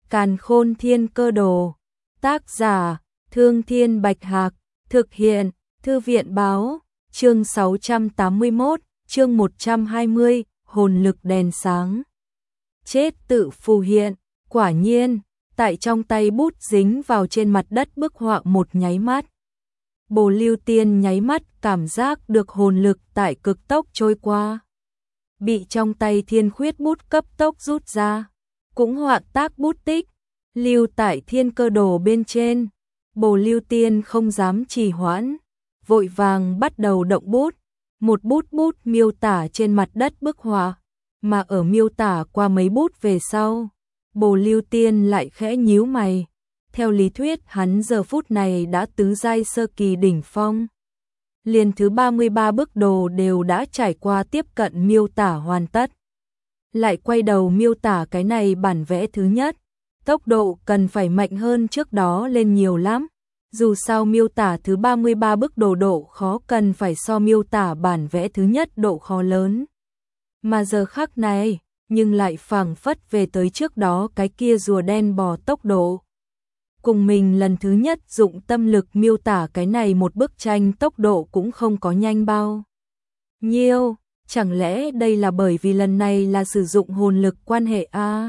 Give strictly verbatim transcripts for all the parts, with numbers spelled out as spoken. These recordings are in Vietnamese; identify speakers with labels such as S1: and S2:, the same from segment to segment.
S1: Càn Khôn Thiên Cơ Đồ. Tác giả: Thương Thiên Bạch Hạc. Thực hiện: Thư viện báo. Chương sáu trăm tám mươi mốt, chương một trăm hai mươi, hồn lực đèn sáng. Chết tự phù hiện, quả nhiên, tại trong tay bút dính vào trên mặt đất bức họa một nháy mắt. Bồ Lưu Tiên nháy mắt cảm giác được hồn lực tại cực tốc trôi qua. Bị trong tay Thiên Khuyết bút cấp tốc rút ra, cũng họa tác bút tích, lưu tại Thiên Cơ Đồ bên trên. Bồ Lưu Tiên không dám trì hoãn, vội vàng bắt đầu động bút, một bút bút miêu tả trên mặt đất bức họa, mà ở miêu tả qua mấy bút về sau, Bồ Lưu Tiên lại khẽ nhíu mày. Theo lý thuyết hắn giờ phút này đã tứ giai sơ kỳ đỉnh phong. Liền thứ ba mươi ba bức đồ đều đã trải qua tiếp cận miêu tả hoàn tất. Lại quay đầu miêu tả cái này bản vẽ thứ nhất, tốc độ cần phải mạnh hơn trước đó lên nhiều lắm. Dù sao miêu tả thứ ba mươi ba bức đồ độ khó cần phải so miêu tả bản vẽ thứ nhất độ khó lớn. Mà giờ khắc này, nhưng lại phảng phất về tới trước đó cái kia rùa đen bò tốc độ. Cùng mình lần thứ nhất dụng tâm lực miêu tả cái này một bức tranh tốc độ cũng không có nhanh bao nhiêu, chẳng lẽ đây là bởi vì lần này là sử dụng hồn lực quan hệ a? À?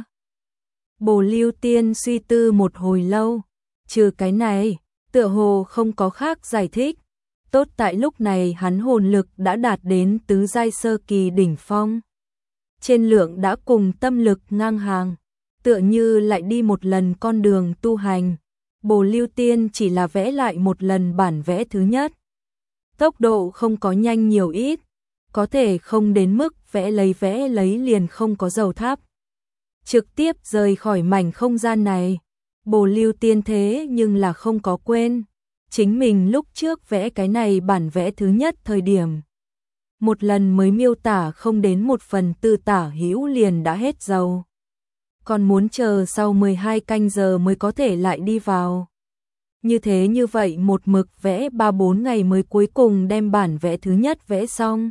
S1: Bồ Lưu Tiên suy tư một hồi lâu, trừ cái này, tựa hồ không có khác giải thích. Tốt tại lúc này hắn hồn lực đã đạt đến tứ giai sơ kỳ đỉnh phong. Trên lượng đã cùng tâm lực ngang hàng, tựa như lại đi một lần con đường tu hành. Bồ Lưu Tiên chỉ là vẽ lại một lần bản vẽ thứ nhất. Tốc độ không có nhanh nhiều ít, có thể không đến mức vẽ lấy vẽ lấy liền không có dầu tháp. Trực tiếp rời khỏi mảnh không gian này. Bồ Lưu Tiên thế nhưng là không có quên. Chính mình lúc trước vẽ cái này bản vẽ thứ nhất thời điểm. Một lần mới miêu tả không đến một phần tư tả hữu liền đã hết dầu. Còn muốn chờ sau mười hai canh giờ mới có thể lại đi vào. Như thế như vậy một mực vẽ ba bốn ngày mới cuối cùng đem bản vẽ thứ nhất vẽ xong.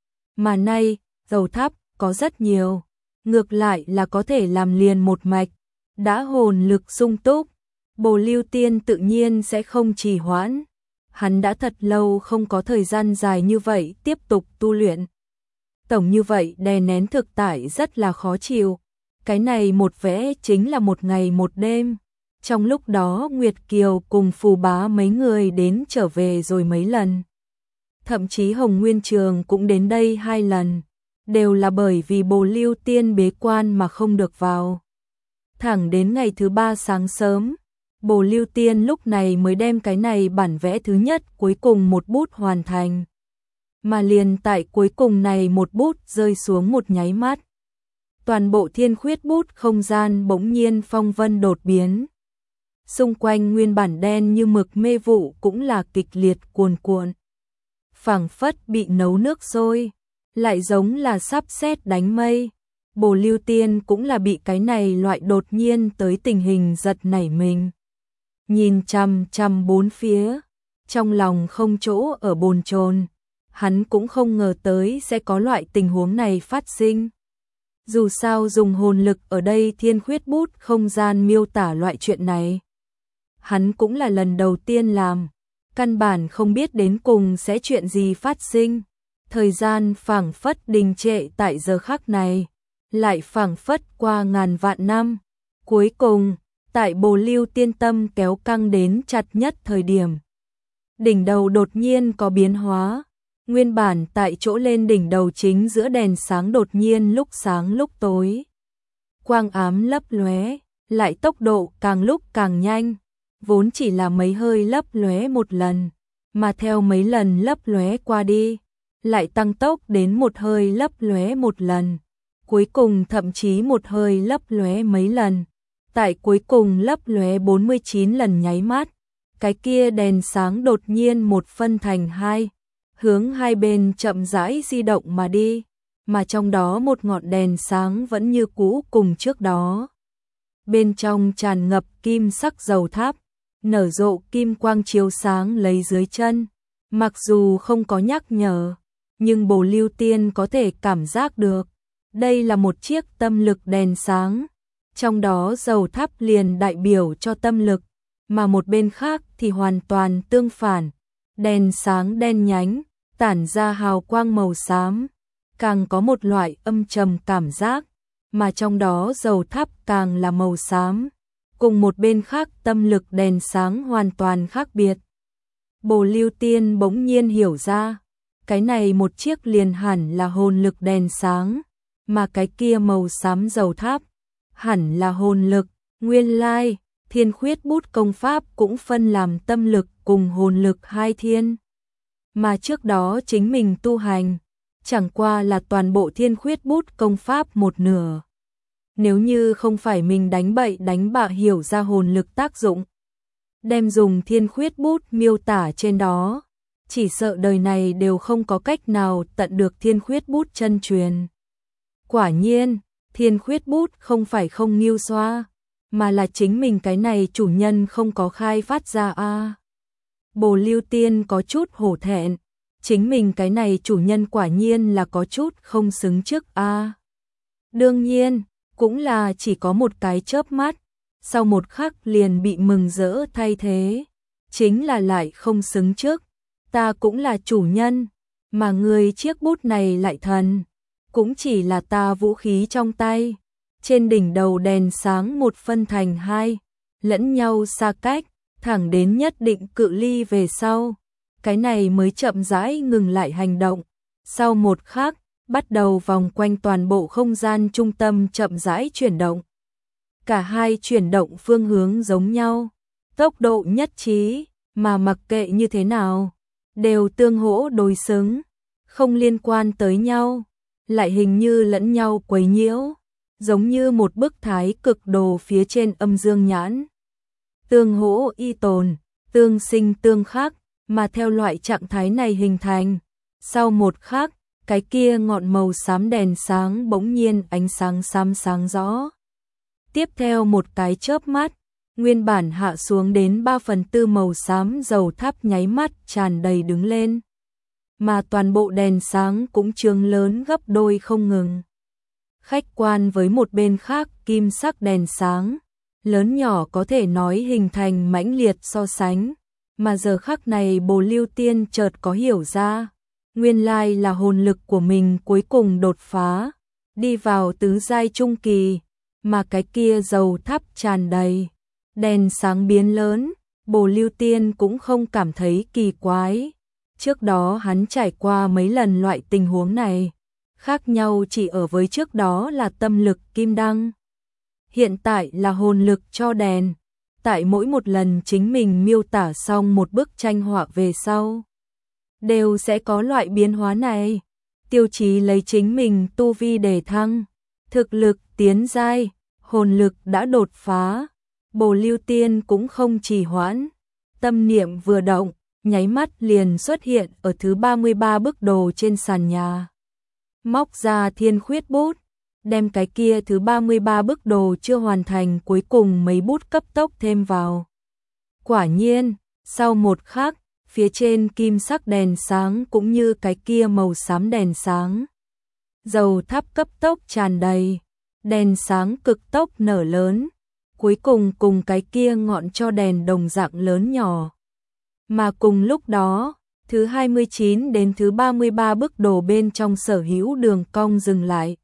S1: Mà nay, dầu tháp có rất nhiều, ngược lại là có thể làm liền một mạch, đã hồn lực sung túc. Bồ Lưu Tiên tự nhiên sẽ không trì hoãn. Hắn đã thật lâu không có thời gian dài như vậy tiếp tục tu luyện. Tổng như vậy đè nén thực tại rất là khó chịu. Cái này một vẽ chính là một ngày một đêm. Trong lúc đó Nguyệt Kiều cùng Phù Bá mấy người đến trở về rồi mấy lần. Thậm chí Hồng Nguyên Trường cũng đến đây hai lần. Đều là bởi vì Bồ Lưu Tiên bế quan mà không được vào. Thẳng đến ngày thứ ba sáng sớm, Bồ Lưu Tiên lúc này mới đem cái này bản vẽ thứ nhất cuối cùng một bút hoàn thành. Mà liền tại cuối cùng này một bút rơi xuống một nháy mắt. Toàn bộ Thiên Khuyết bút không gian bỗng nhiên phong vân đột biến. Xung quanh nguyên bản đen như mực mê vụ cũng là kịch liệt cuồn cuộn. Phảng phất bị nấu nước sôi, lại giống là sắp sét đánh mây. Bồ Lưu Tiên cũng là bị cái này loại đột nhiên tới tình hình giật nảy mình. Nhìn chằm chằm bốn phía, trong lòng không chỗ ở bồn chồn, hắn cũng không ngờ tới sẽ có loại tình huống này phát sinh. Dù sao dùng hồn lực ở đây Thiên Khuyết bút không gian miêu tả loại chuyện này. Hắn cũng là lần đầu tiên làm, căn bản không biết đến cùng sẽ chuyện gì phát sinh. Thời gian phảng phất đình trệ tại giờ khắc này, lại phảng phất qua ngàn vạn năm. Cuối cùng, tại Bồ Lưu Tiên tâm kéo căng đến chặt nhất thời điểm, đỉnh đầu đột nhiên có biến hóa. Nguyên bản tại chỗ lên đỉnh đầu chính giữa đèn sáng đột nhiên lúc sáng lúc tối. Quang ám lấp lóe, lại tốc độ càng lúc càng nhanh. Vốn chỉ là mấy hơi lấp lóe một lần, mà theo mấy lần lấp lóe qua đi, lại tăng tốc đến một hơi lấp lóe một lần. Cuối cùng thậm chí một hơi lấp lóe mấy lần. Tại cuối cùng lấp lóe bốn mươi chín lần nháy mắt, cái kia đèn sáng đột nhiên một phân thành hai, hướng hai bên chậm rãi di động mà đi, mà trong đó một ngọn đèn sáng vẫn như cũ cùng trước đó. Bên trong tràn ngập kim sắc dầu tháp, nở rộ kim quang chiếu sáng lấy dưới chân. Mặc dù không có nhắc nhở, nhưng Bồ Lưu Tiên có thể cảm giác được, đây là một chiếc tâm lực đèn sáng. trong đó dầu thắp liền đại biểu cho tâm lực, mà một bên khác thì hoàn toàn tương phản, đèn sáng đen nhánh, tản ra hào quang màu xám, càng có một loại âm trầm cảm giác, mà trong đó dầu thắp càng là màu xám, cùng một bên khác tâm lực đèn sáng hoàn toàn khác biệt. Bồ Lưu Tiên bỗng nhiên hiểu ra, cái này một chiếc liền hẳn là hồn lực đèn sáng, mà cái kia màu xám dầu tháp hẳn là hồn lực. Nguyên lai, Thiên Khuyết Bút công pháp cũng phân làm tâm lực cùng hồn lực hai thiên. Mà trước đó chính mình tu hành, chẳng qua là toàn bộ Thiên Khuyết Bút công pháp một nửa. Nếu như không phải mình đánh bậy đánh bạ hiểu ra hồn lực tác dụng, đem dùng Thiên Khuyết Bút miêu tả trên đó, chỉ sợ đời này đều không có cách nào tận được Thiên Khuyết Bút chân truyền. Quả nhiên, Thiên Khuyết Bút không phải không nghiêu xoa, mà là chính mình cái này chủ nhân không có khai phát ra a. À. Bồ Lưu Tiên có chút hổ thẹn, chính mình cái này chủ nhân quả nhiên là có chút không xứng trước a. À. Đương nhiên, cũng là chỉ có một cái chớp mắt, sau một khắc liền bị mừng rỡ thay thế, chính là lại không xứng trước, ta cũng là chủ nhân, mà người chiếc bút này lại thần, cũng chỉ là ta vũ khí trong tay. Trên đỉnh đầu đèn sáng một phân thành hai, lẫn nhau xa cách, thẳng đến nhất định cự ly về sau, cái này mới chậm rãi ngừng lại hành động. Sau một khắc, bắt đầu vòng quanh toàn bộ không gian trung tâm chậm rãi chuyển động. Cả hai chuyển động phương hướng giống nhau, tốc độ nhất trí, mà mặc kệ như thế nào, đều tương hỗ đối xứng, không liên quan tới nhau, lại hình như lẫn nhau quấy nhiễu, giống như một bức thái cực đồ phía trên âm dương nhãn. Tương hỗ y tồn, tương sinh tương khắc, mà theo loại trạng thái này hình thành, sau một khắc, cái kia ngọn màu xám đèn sáng bỗng nhiên ánh sáng xám sáng rõ. Tiếp theo một cái chớp mắt, nguyên bản hạ xuống đến ba phần tư màu xám dầu tháp nháy mắt tràn đầy đứng lên. Mà toàn bộ đèn sáng cũng trương lớn gấp đôi không ngừng. Khách quan với một bên khác kim sắc đèn sáng, lớn nhỏ có thể nói hình thành mãnh liệt so sánh. Mà giờ khắc này Bồ Lưu Tiên chợt có hiểu ra, nguyên lai là hồn lực của mình cuối cùng đột phá, đi vào tứ giai trung kỳ, mà cái kia dầu thắp tràn đầy, đèn sáng biến lớn, Bồ Lưu Tiên cũng không cảm thấy kỳ quái. Trước đó hắn trải qua mấy lần loại tình huống này, khác nhau chỉ ở với trước đó là tâm lực kim đăng, hiện tại là hồn lực cho đèn. Tại mỗi một lần chính mình miêu tả xong một bức tranh họa về sau, đều sẽ có loại biến hóa này. Tiêu chí lấy chính mình tu vi để thăng, thực lực tiến giai, hồn lực đã đột phá. Bồ Lưu Tiên cũng không trì hoãn, tâm niệm vừa động, nháy mắt liền xuất hiện ở thứ ba mươi ba bức đồ trên sàn nhà. Móc ra Thiên Khuyết Bút, đem cái kia thứ ba mươi ba bức đồ chưa hoàn thành cuối cùng mấy bút cấp tốc thêm vào. Quả nhiên, sau một khắc, phía trên kim sắc đèn sáng cũng như cái kia màu xám đèn sáng. Dầu thắp cấp tốc tràn đầy, đèn sáng cực tốc nở lớn, cuối cùng cùng cái kia ngọn cho đèn đồng dạng lớn nhỏ. Mà cùng lúc đó, thứ hai mươi chín đến thứ ba mươi ba bức đồ bên trong sở hữu đường cong dừng lại,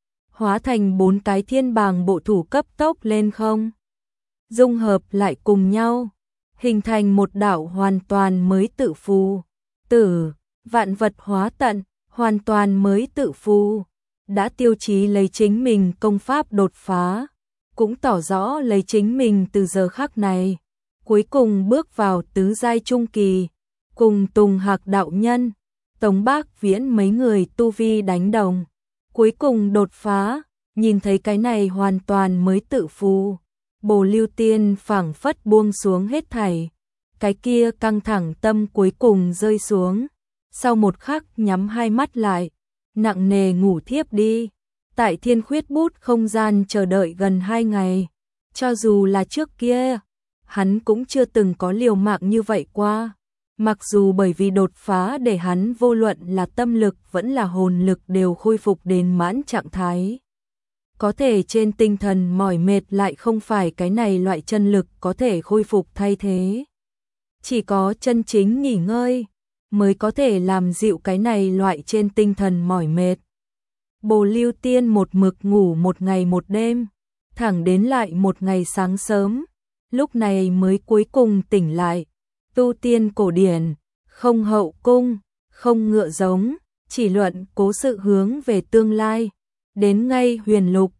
S1: hóa thành bốn cái thiên bàng bộ thủ cấp tốc lên không, dung hợp lại cùng nhau, hình thành một đạo hoàn toàn mới tự phù, tử, vạn vật hóa tận, hoàn toàn mới tự phù, đã tiêu chí lấy chính mình công pháp đột phá, cũng tỏ rõ lấy chính mình từ giờ khắc này, cuối cùng bước vào tứ giai trung kỳ, cùng Tùng Hạc đạo nhân, Tống Bác Viễn mấy người tu vi đánh đồng. Cuối cùng đột phá, nhìn thấy cái này hoàn toàn mới tự phù, Bồ Lưu Tiên phảng phất buông xuống hết thảy, cái kia căng thẳng tâm cuối cùng rơi xuống, sau một khắc nhắm hai mắt lại, nặng nề ngủ thiếp đi. Tại Thiên Khuyết Bút không gian chờ đợi gần hai ngày, cho dù là trước kia, hắn cũng chưa từng có liều mạng như vậy qua. Mặc dù bởi vì đột phá để hắn vô luận là tâm lực vẫn là hồn lực đều khôi phục đến mãn trạng thái. có thể trên tinh thần mỏi mệt lại không phải cái này loại chân lực có thể khôi phục thay thế. Chỉ có chân chính nghỉ ngơi mới có thể làm dịu cái này loại trên tinh thần mỏi mệt. Bồ Lưu Tiên một mực ngủ một ngày một đêm, thẳng đến lại một ngày sáng sớm, lúc này mới cuối cùng tỉnh lại. Tu tiên cổ điển, không hậu cung, không ngựa giống, chỉ luận cố sự hướng về tương lai. Đến ngay huyền lục,